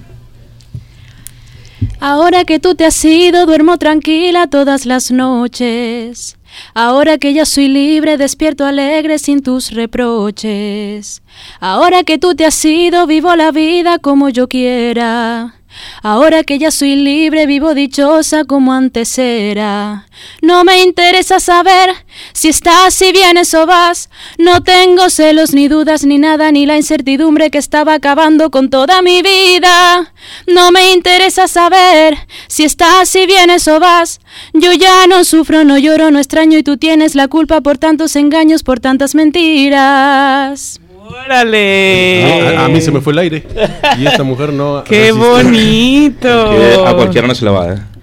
Ahora que tú te has ido, duermo tranquila todas las noches. Ahora que ya soy libre, despierto alegre sin tus reproches. Ahora que tú te has ido, vivo la vida como yo quiera. Ahora que ya soy libre, vivo dichosa como antes era. No me interesa saber si estás, si vienes o vas. No tengo celos ni dudas ni nada, ni la incertidumbre que estaba acabando con toda mi vida. No me interesa saber si estás, si vienes o vas. Yo ya no sufro, no lloro, no extraño, y tú tienes la culpa por tantos engaños, por tantas mentiras. ¡Órale! A, a mí se me fue el aire. Y esta mujer no. ¡Qué resistió. bonito! Que a cualquiera no se le va, ¿eh?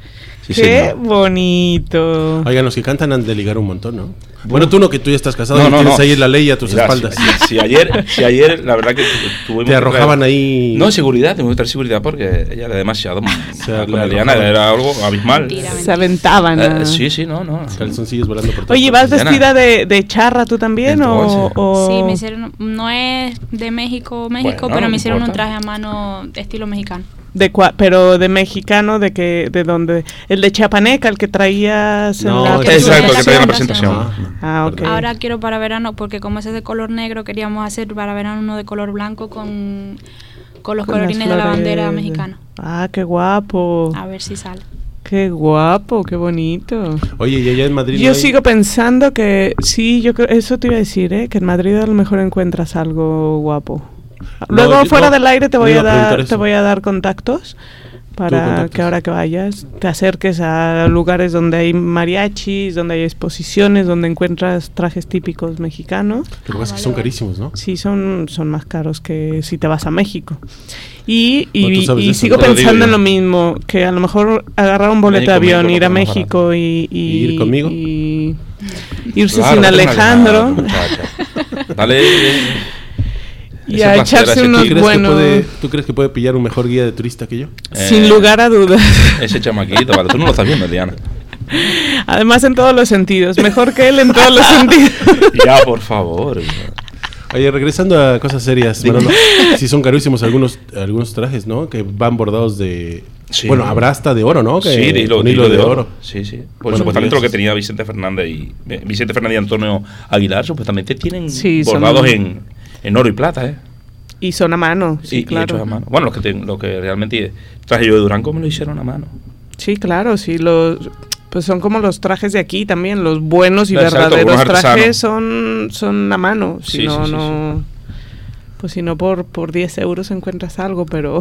Sí, ¡Qué señor. bonito! Oigan, los que cantan han de ligar un montón, ¿no? Bueno, tú no, que tú ya estás casado No, y no, tienes no. ahí la ley a tus Mira, espaldas. Si, si ayer, si ayer, la verdad que tuvimos Te arrojaban que traer- ahí... No, seguridad, tengo que traer seguridad porque ella era demasiado. sea, con la Eliana arrojaban. era algo abismal. Mentira, Se aventaban. Eh, a- sí, sí, no, no. Calzoncillos volando por todas Oye, ¿vas partes. vestida de, de charra tú también? O, Entonces. o- Sí, me hicieron, no es de México, México, Bueno, pero no me hicieron un importa. traje a mano de estilo mexicano. de cua- pero de mexicano, de que, de dónde, el de Chiapaneca, el que traías en No, la ese es Exacto, el que traía la presentación. presentación. Ah, ok. Ahora quiero para verano, porque como ese es de color negro, queríamos hacer para verano uno de color blanco con, con los Con las colorines de la flores bandera de- mexicana. Ah, qué guapo. A ver si sale. Qué guapo, qué bonito. Oye, y allá en Madrid Yo no hay- sigo pensando que sí, yo creo, eso te iba a decir, ¿eh? Que en Madrid a lo mejor encuentras algo guapo. No, Luego yo- fuera no, del aire te yo voy iba a a preguntar dar, eso. te voy a dar contactos para contactos. que ahora que vayas te acerques a lugares donde hay mariachis, donde hay exposiciones, donde encuentras trajes típicos mexicanos. Lo que pasa es que son carísimos, ¿no? Sí, son, son más caros que si te vas a México. Y, y, Bueno, tú sabes y de eso, sigo te lo digo pensando yo. en lo mismo, que a lo mejor agarrar un boleto de México, avión, México, ir a lo más México y, y, ¿Y ir conmigo? y irse Claro, sin no tengas Alejandro nada, muchacha. Dale. y ese a placer, echarse ese ¿Tú unos crees, que buenos, puede, ¿Tú crees que puede pillar un mejor guía de turista que yo? sin Eh, lugar a dudas. Ese chamaquito, vale. Tú no lo estás viendo, Diana. Además en todos los sentidos, mejor que él en todos los sentidos. Ya, por favor. Oye, regresando a cosas serias, Manolo, sí son carísimos algunos algunos trajes, ¿no? Que van bordados de... Sí. Bueno, habrá hasta de oro, ¿no? Que, Sí, de hilo, con de hilo de oro. Sí, sí. Por Bueno, supuestamente pues, lo que tenía Vicente Fernández y eh, Vicente Fernández y Antonio Aguilar, supuestamente tienen Sí, son- bordados en, en oro y plata, ¿eh? Y son a mano, sí, y, y claro. hechos a mano. Bueno, lo que, ten- lo que realmente traje yo de Durango me lo hicieron a mano. Sí, claro, sí, los pues son como los trajes de aquí también, los buenos y Exacto, verdaderos algunos trajes son son a mano, si Sí, no sí, sí, no pues si no por por diez euros encuentras algo, pero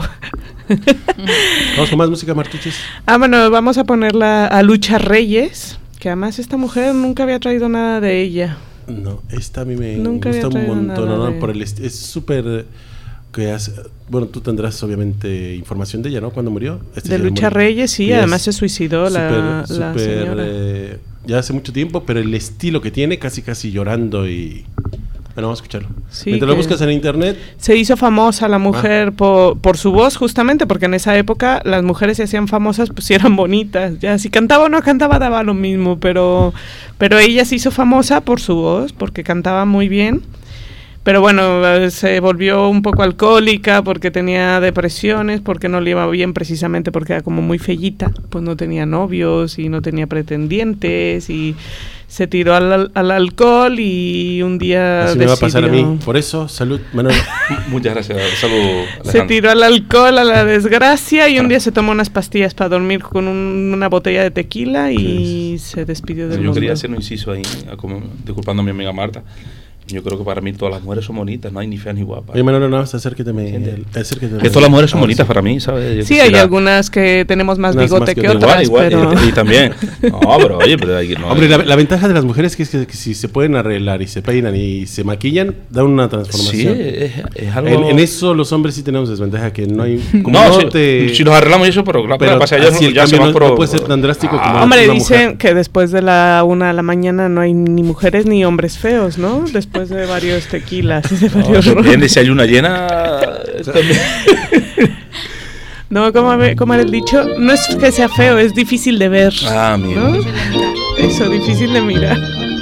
Vamos con más música, Martuches. ah, bueno, vamos a ponerla a Lucha Reyes, que además esta mujer nunca había traído nada de ella. No, esta a mí me Nunca había gusta un traído montón, nada ¿no? de- Por el est- es súper eh, que hace, bueno, tú tendrás obviamente información de ella, ¿no? ¿Cuándo murió? Este De se Lucha murió. Reyes, sí, Y es además se suicidó la, súper, la súper, señora. eh, ya hace mucho tiempo, pero el estilo que tiene, casi casi llorando y... Bueno, vamos a escucharlo. Sí, Mientras lo que- buscas en internet, Se hizo famosa la mujer Ah. por, por su voz, justamente, porque en esa época las mujeres se hacían famosas, pues si eran bonitas. Ya si cantaba o no cantaba daba lo mismo, pero, pero ella se hizo famosa por su voz, porque cantaba muy bien. Pero bueno, eh, se volvió un poco alcohólica porque tenía depresiones, porque no le iba bien precisamente porque era como muy fellita, pues no tenía novios y no tenía pretendientes y se tiró al, al- al alcohol y un día así me va a pasar a mí. decidió- Por eso, salud, Manolo. Muchas gracias. Saludos. Se tiró al alcohol, a la desgracia, y un día se tomó unas pastillas para dormir con un- una botella de tequila y se despidió del Yo mundo. quería hacer un inciso ahí, a como- disculpando a mi amiga Marta. Yo creo que para mí todas las mujeres son bonitas, no hay ni feas ni guapas. Oye, Manolo, no, acérqueteme. ¿Entiendes? acérquate Que todas las mujeres son Ah, bonitas sí. para mí, ¿sabes? Yo Sí, hay quisiera- algunas que tenemos más Unas bigote más que que, otras. otras, Igual, igual, pero... y, y también. No, pero oye, pero hay que no. Hombre, la, la ventaja de las mujeres que es que, que si se pueden arreglar y se peinan y se maquillan, da una sí, transformación. es, es algo. En, en eso los hombres sí tenemos desventaja, que no hay... Como no, no si, te- si nos arreglamos eso, pero claro, pero pasa, ya, así el ya se cambio van no- por- no puede ser tan drástico como- Ah, Hombre, una dicen mujer. que después de la una de la mañana no hay ni mujeres ni hombres feos, ¿no? Después de varios tequilas y de no, varios ron. depende, si hay una llena. también. No, como, me- como era el dicho, no es que sea feo, es difícil de ver. Ah, mira. ¿no? Eso, difícil de mirar.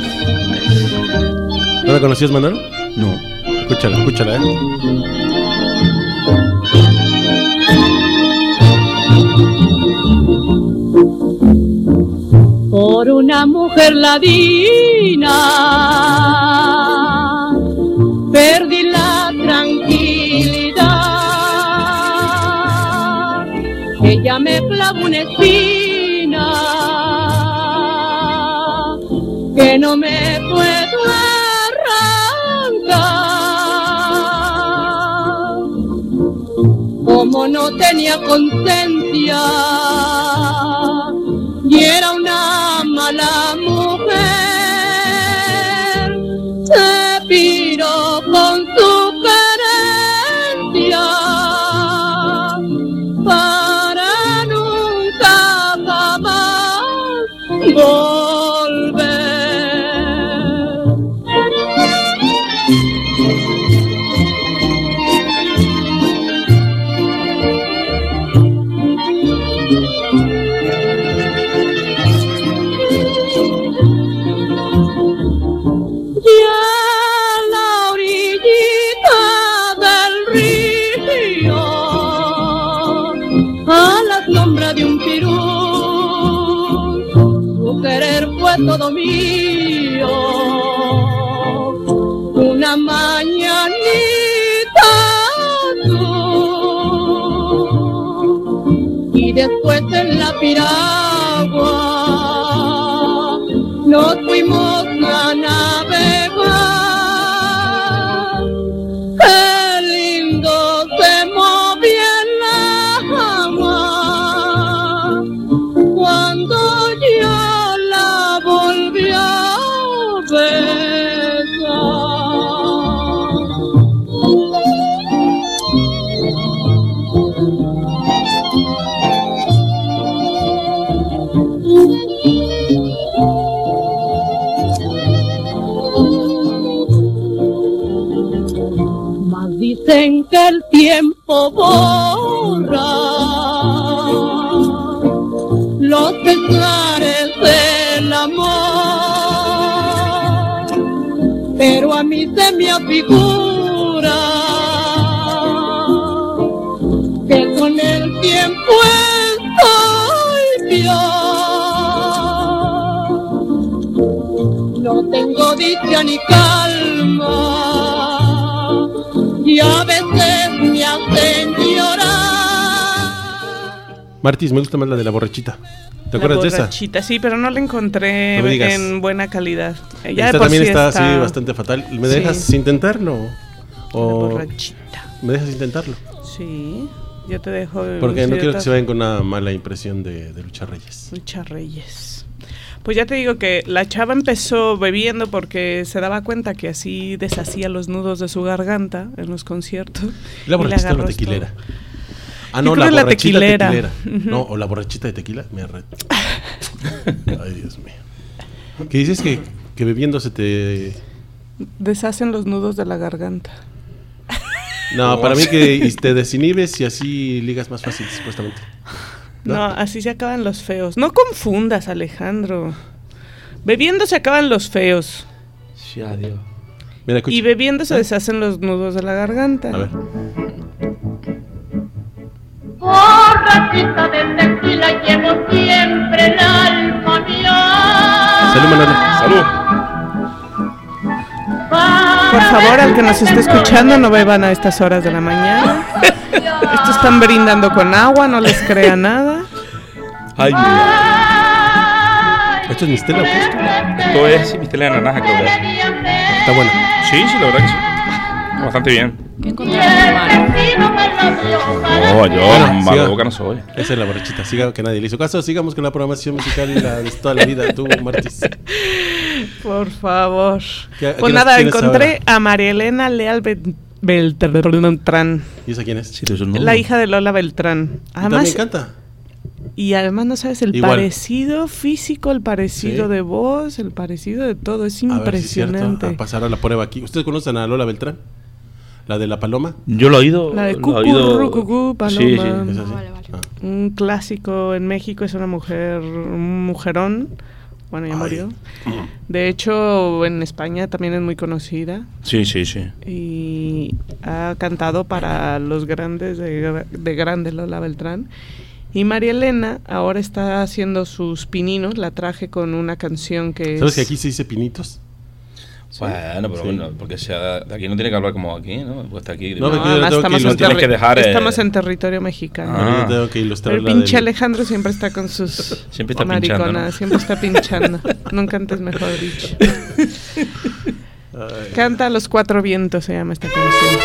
¿No la conocías, Manolo? No. Escúchala, escúchala, ¿eh? Por una mujer ladina perdí la tranquilidad. Ella me clavó una espina que no me puedo arrancar. Como no tenía conciencia y era una mala mujer, se piró con su querencia para nunca jamás volver. De un pirú, tu querer fue todo mío, una mañanita tú, y después en la piragua nos fuimos a navegar, qué lindo se movía cuando yo la volví a besar. Mas dicen que el tiempo borra los pesares del amor, pero a mí se me afigura que con el tiempo estoy peor. No tengo dicha ni calma y a veces me hacen llorar. Martis, me gusta más la de la borrachita. ¿Te acuerdas de esa? La borrachita, sí, pero no la encontré no en buena calidad. Ya esta de por también sí está, está así bastante fatal. ¿Me sí. dejas intentarlo? O... La borrachita. ¿Me dejas intentarlo? Sí, yo te dejo. Porque no quiero te... que se vayan con una mala impresión de, de Lucha Reyes. Lucha Reyes. Pues ya te digo que la chava empezó bebiendo porque se daba cuenta que así deshacía los nudos de su garganta en los conciertos. La borrachita o la tequilera. Todo. Ah, no, la, la borrachita tequilera. tequilera. Uh-huh. No, o la borrachita de tequila. Me arre... Ay, Dios mío. ¿Qué dices que, que bebiendo se te... deshacen los nudos de la garganta? No, para mí que te desinhibes y así ligas más fácil, supuestamente. ¿No? No, así se acaban los feos. No confundas, Alejandro. Bebiendo se acaban los feos. Sí, adiós. Mira, escucha. Y bebiendo se deshacen los nudos de la garganta. A ver. Borrachita de tequila llevo siempre el alma mía. Salud, Manolo. Salud. Por favor, al que nos esté escuchando, no beban a estas horas de la mañana. Estos están brindando con agua, no les crea nada. Ay, ¿Esto es mistela o qué? esto es mistela de naranja, creo que es. Está bueno. Sí, sí, la verdad que sí. Bastante bien. ¿Qué encontraste, hermano? No, yo Bueno, malo siga. boca no soy. Esa es la borrachita. Siga, que nadie le hizo caso. Sigamos con la programación musical y la de toda la vida. Tú, Martis. Por favor. ¿Qué- a Pues quién nada, tienes encontré a María Elena Leal Bel- Beltrán, ¿Y esa quién es? Sí, eso no. la hija de Lola Beltrán. ¿Y también Además, canta? y además no sabes el Igual. parecido físico, el parecido Sí. de voz, el parecido de todo. Es A ver si es impresionante. cierto. A pasar a la prueba aquí. ¿Ustedes conocen a Lola Beltrán? ¿La de La Paloma? Yo lo he oído. La de lo he oído- Cucurrucucú, Paloma. Sí, sí. ¿Es así? Vale, vale. Ah. Un clásico en México, es una mujer, un mujerón. Bueno, ya Ay. murió. De hecho, en España también es muy conocida Sí, sí, sí. y ha cantado para los grandes de, de grande Lola Beltrán. Y María Elena ahora está haciendo sus pininos, la traje con una canción que ¿Sabes es... que aquí se dice pinitos? Bueno, pero Sí. bueno, porque sea de aquí no tiene que hablar como aquí, ¿no? Pues está aquí. No, No, porque yo además tengo que estamos, en, ilustrar- tienes terri- que dejar, eh, estamos en territorio mexicano. Ah. Yo tengo que ilustrar Pero el la pinche del- Alejandro siempre está con sus Siempre está pinchando, mariconas, ¿no? siempre está pinchando. Nunca antes mejor dicho. Ay. Canta a los cuatro vientos, se llama esta canción.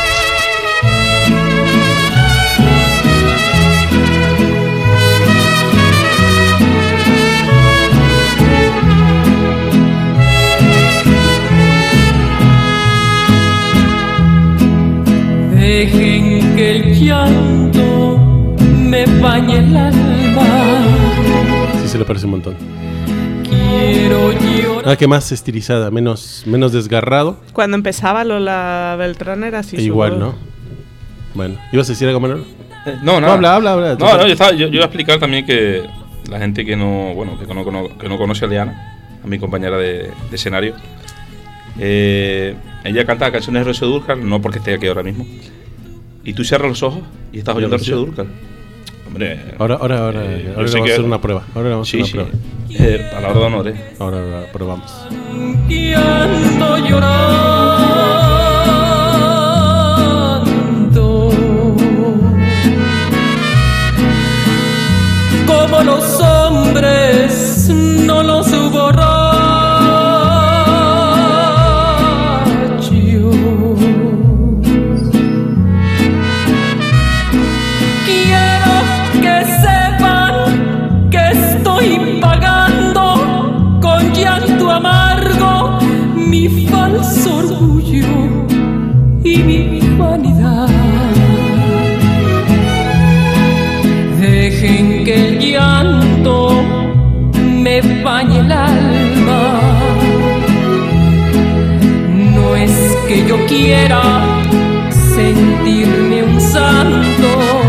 Dejen que el llanto me bañe el alma. Sí, se le parece un montón. quiero llorar. Ah, que más estilizada, menos, menos desgarrado. Cuando empezaba Lola Beltrán era así. E igual, su- ¿no? Bueno, ¿ibas a decir algo, Manuel? Eh, no, nada. Habla, habla, habla. No, no, yo, estaba, yo, yo iba a explicar también que la gente que no, bueno, que no, cono- que no conoce a Liana, a mi compañera de, de escenario, eh, ella canta canciones de Rocío Dúrcal, no porque esté aquí ahora mismo. Y tú cierras los ojos y estás oyendo a Rocío Dúrcal. Hombre, Ahora, ahora, ahora, eh, ahora yo sé vamos a que- hacer una prueba. Ahora vamos a Sí, hacer una sí. prueba. Eh, palabra de honor, ¿eh? Ahora, ahora probamos. Y ando llorando como los hombres no los borrachos. Quiero que sepan que estoy pagando con llanto amargo mi falso orgullo y mi vanidad. Dejen que el llanto me bañe el alma. No es que yo quiera sentirme un santo.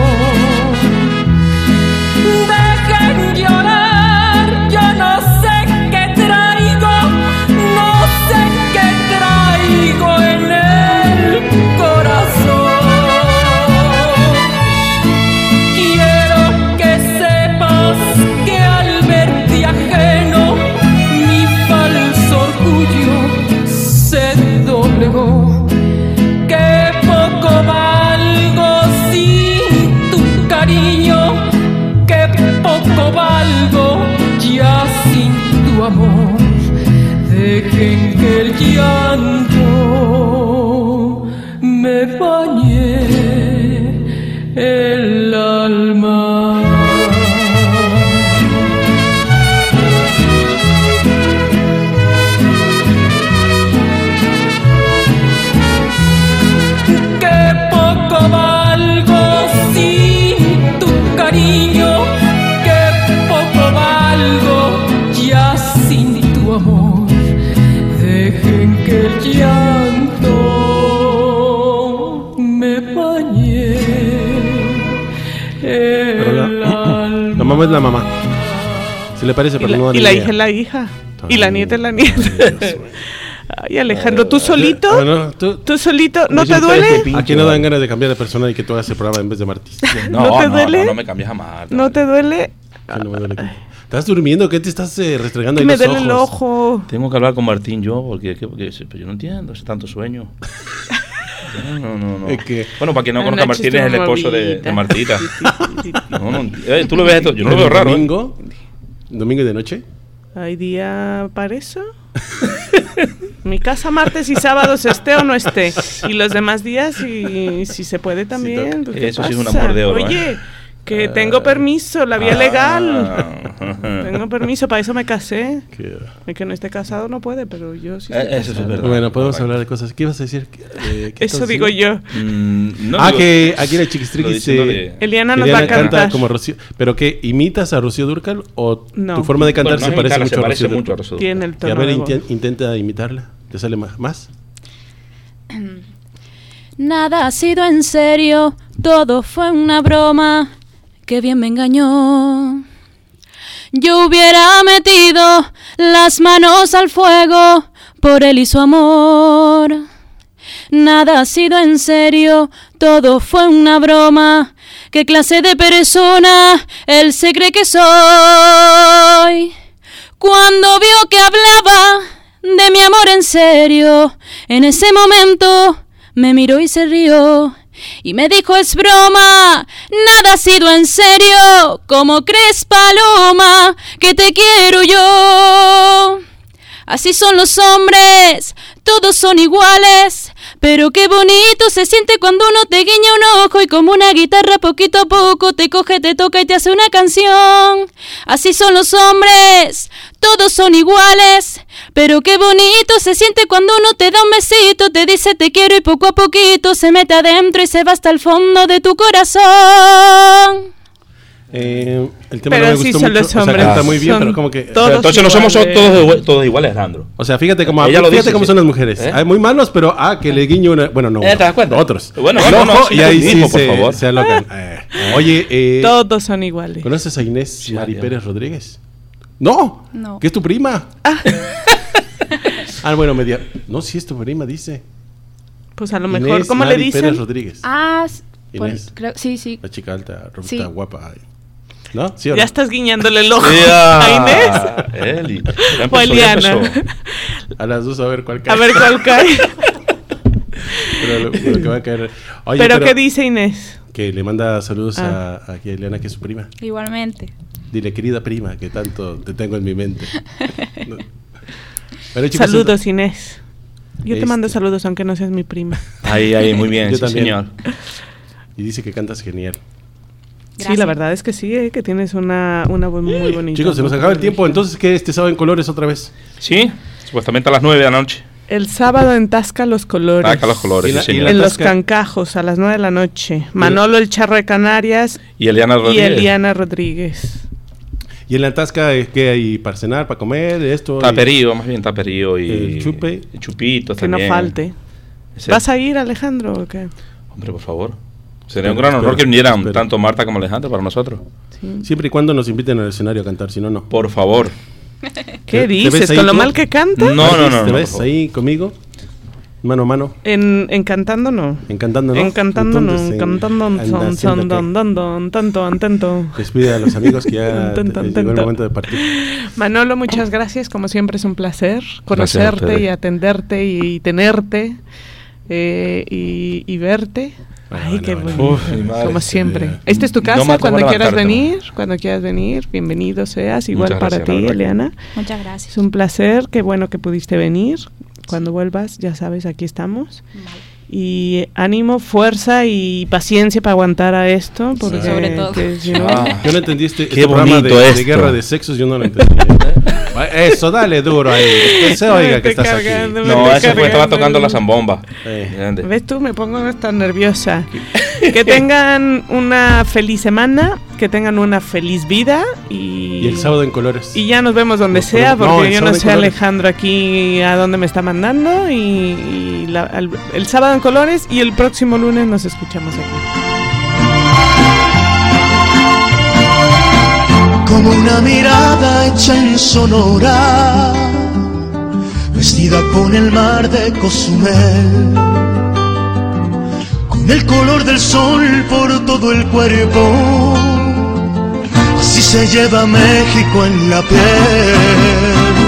Dejen llorar, yo no sé qué traigo, no sé qué traigo en el corazón. Quiero que sepas que al verte ajeno, mi falso orgullo se doblegó. Que poco valgo sin tu cariño, que poco valgo ya sin tu amor. Dejen que el llanto me bañe el alma. Que poco valgo sin tu cariño, que poco valgo ya sin tu amor. Dejen que el llanto me bañe Pero el la, alma. la mamá es la mamá. Se le parece, Y pero la, no da y ni la idea. hija es la hija. Y la nieta es la nieta. Ay, Alejandro, ¿tú solito? Bueno, tú, ¿Tú solito? ¿No Como te si fuera duele? este pinche, aquí no dan ¿vale? ganas de cambiar de persona y que tú hagas el programa en vez de Martis. No, ¿No te no, duele? no, no me cambies jamás. ¿No te duele? Que no me duele. ¿Estás durmiendo? ¿Qué te estás eh, restregando Que ahí me los duele el ojos? ojo. Tengo que hablar con Martín yo, porque, que- porque- pero yo no entiendo, es tanto sueño. No, no, no. no. Es que- Bueno, para quien no La conozca, noche Martín es el estuvo esposo de, movida. de Martita. No, no, eh, tú lo ves esto, yo no lo veo raro. ¿eh? ¿Domingo? ¿Domingo y de noche? ¿Hay día para eso? Mi casa martes y sábados esté o no esté. Y los demás días, si, si se puede también. pues, ¿qué Eso sí es un pasa? amor de oro, Oye, ¿eh? que tengo permiso, la vía legal. Ah. Tengo permiso, para eso me casé. Que- El que no esté casado no puede, pero yo sí. Eh, estoy eso sí es casada. verdad. Bueno, podemos Correcto. hablar de cosas. ¿Qué ibas a decir? Eh, ¿qué Eso estás digo diciendo? yo. Mm, no, ah, digo- que aquí en el lo Chiquistriqui diciendo se... de- Eliana nos Eliana va a canta cantar. como Rocío. ¿Pero qué? ¿Imitas a Rocío Dúrcal o No. tu forma de cantar Bueno, se no, parece imitarla, mucho se a parece Rocío mucho a Dúrcal? Rocío Tiene el Y a tono ver, de voz. inten- intenta imitarla. ¿Te sale ma- más? Nada ha sido en serio, todo fue una broma, que bien me engañó. Yo hubiera metido las manos al fuego por él y su amor. Nada ha sido en serio, todo fue una broma. ¿Qué clase de persona él se cree que soy? Cuando vio que hablaba de mi amor en serio, en ese momento me miró y se rió. Y me dijo, es broma, nada ha sido en serio. ¿Cómo crees, paloma, que te quiero yo? Así son los hombres, todos son iguales. Pero qué bonito se siente cuando uno te guiña un ojo y como una guitarra poquito a poco te coge, te toca y te hace una canción. Así son los hombres, todos son iguales. Pero qué bonito se siente cuando uno te da un besito, te dice te quiero y poco a poquito se mete adentro y se va hasta el fondo de tu corazón. Eh, el tema Pero no me sí gustó son mucho. los O sea, hombres, canta muy bien, son pero como que... todos Pero entonces no somos iguales. todos, igual- todos iguales, Alejandro. O sea, fíjate cómo, Ella lo fíjate dice, cómo sí. son las mujeres. ¿Eh? Hay muy malos, pero ah, que le guiño una... Bueno, no. ¿Eh, te das cuenta? Otros. Bueno, El no, no, ojo, sí, y ahí tú sí mismo, por se, favor. se alocan. Eh, Oye, eh, Todos son iguales. ¿conoces a Inés Sí, Mari ya. Pérez Rodríguez? ¡No! No. ¿Que es tu prima? Ah, bueno, media... No, sí es tu prima, dice. Pues a lo Inés mejor, ¿cómo Mari le dicen? Pérez Rodríguez. Ah, s- pues, Inés. creo, sí, sí. La chica alta, rubita, Sí. guapa. ay. ¿No? ¿Sí o no? Ya estás guiñándole el ojo Ya, a Inés. Eli. Ya O a empezó, ya Eliana. empezó. A las dos a ver cuál cae. A ver cuál cae. Pero lo, lo que va a caer... Oye, ¿Pero qué dice Inés? Que le manda saludos Ah. a, a Eliana, que es su prima. Igualmente. Dile, querida prima, que tanto te tengo en mi mente. No. Bueno, chicos, Saludos, Inés. Yo te Este. mando saludos aunque no seas mi prima. Ahí, ahí, muy bien, Yo sí, también. señor. Y dice que cantas genial. Sí, Gracias. la verdad es que sí, eh, que tienes una, una voz muy bonita. Chicos, se nos acaba el tiempo. Entonces, ¿qué? ¿Este sábado en colores otra vez? Sí, supuestamente a las nueve de la noche. El sábado en Tasca Los Colores. Acá los colores, Y la- sí, y señor. la- En Los Tasca- Cancajos a las nueve de la noche. Manolo el Charro de Canarias Y Eliana y Rodríguez. Eliana Rodríguez. ¿Y en la Tasca eh, qué hay para cenar, para comer, esto? Taperío, más bien taperío y... El chupe. y chupitos Que no también. falte. Ese- ¿Vas a ir, Alejandro, o qué? Hombre, por favor. Sería un Espero, gran honor espero, que vinieran espero. tanto Marta como Alejandro para nosotros. Sí. Siempre y cuando nos inviten al escenario a cantar, si no, no. Por favor. ¿Qué ¿Te- te ves dices? ahí ¿Con lo tú? mal que canta? No, no, no, ¿Te no, ves por favor. ahí conmigo? Mano a mano. En, en cantando no. En cantando, ¿no? En cantando no. Entonces, en- Cantando anda son, haciendo son, qué. don, don, don, tanto, tanto. Despide a los amigos que ya Tan, te- tan, llegó tan, el tan. momento de partir. Manolo, muchas gracias. Como siempre es un placer Gracias a conocerte ustedes. y atenderte y tenerte eh, y, y verte. Bueno, Ay, bueno, qué bueno. bonito. Uf, mi madre, Como sí, siempre. mira. Esta es tu No casa me atrevo cuando a quieras levantarte, venir. Cuando quieras venir, bienvenido seas. Igual Muchas para gracias, la ti, verdad. Eliana. Muchas Es gracias. un placer. Qué bueno que pudiste venir. Cuando vuelvas, ya sabes, aquí estamos. Vale. Y ánimo, fuerza y paciencia para aguantar a esto. Porque Sobre todo. que si no- Ah. Yo no entendí este, Qué este programa de, bonito de esto. guerra de sexos, yo no lo entendí. ¿eh? Eso, dale duro ahí. Que se oiga que Estoy estás aquí. cargando. Me No, estoy ese fue, estaba cargando. tocando la zambomba. Eh. ¿Entiendes? ¿Ves tú? Me pongo hasta nerviosa. Que tengan una feliz semana, que tengan una feliz vida y... Y el sábado en colores. Y ya nos vemos donde Nos sea, ponemos- no, porque el yo no sábado en sé colores. Alejandro aquí a dónde me está mandando. Y, y la- al- el sábado en colores y el próximo lunes nos escuchamos aquí. Como una mirada hecha en Sonora, vestida con el mar de Cozumel, con el color del sol por todo el cuerpo, así se lleva México en la piel.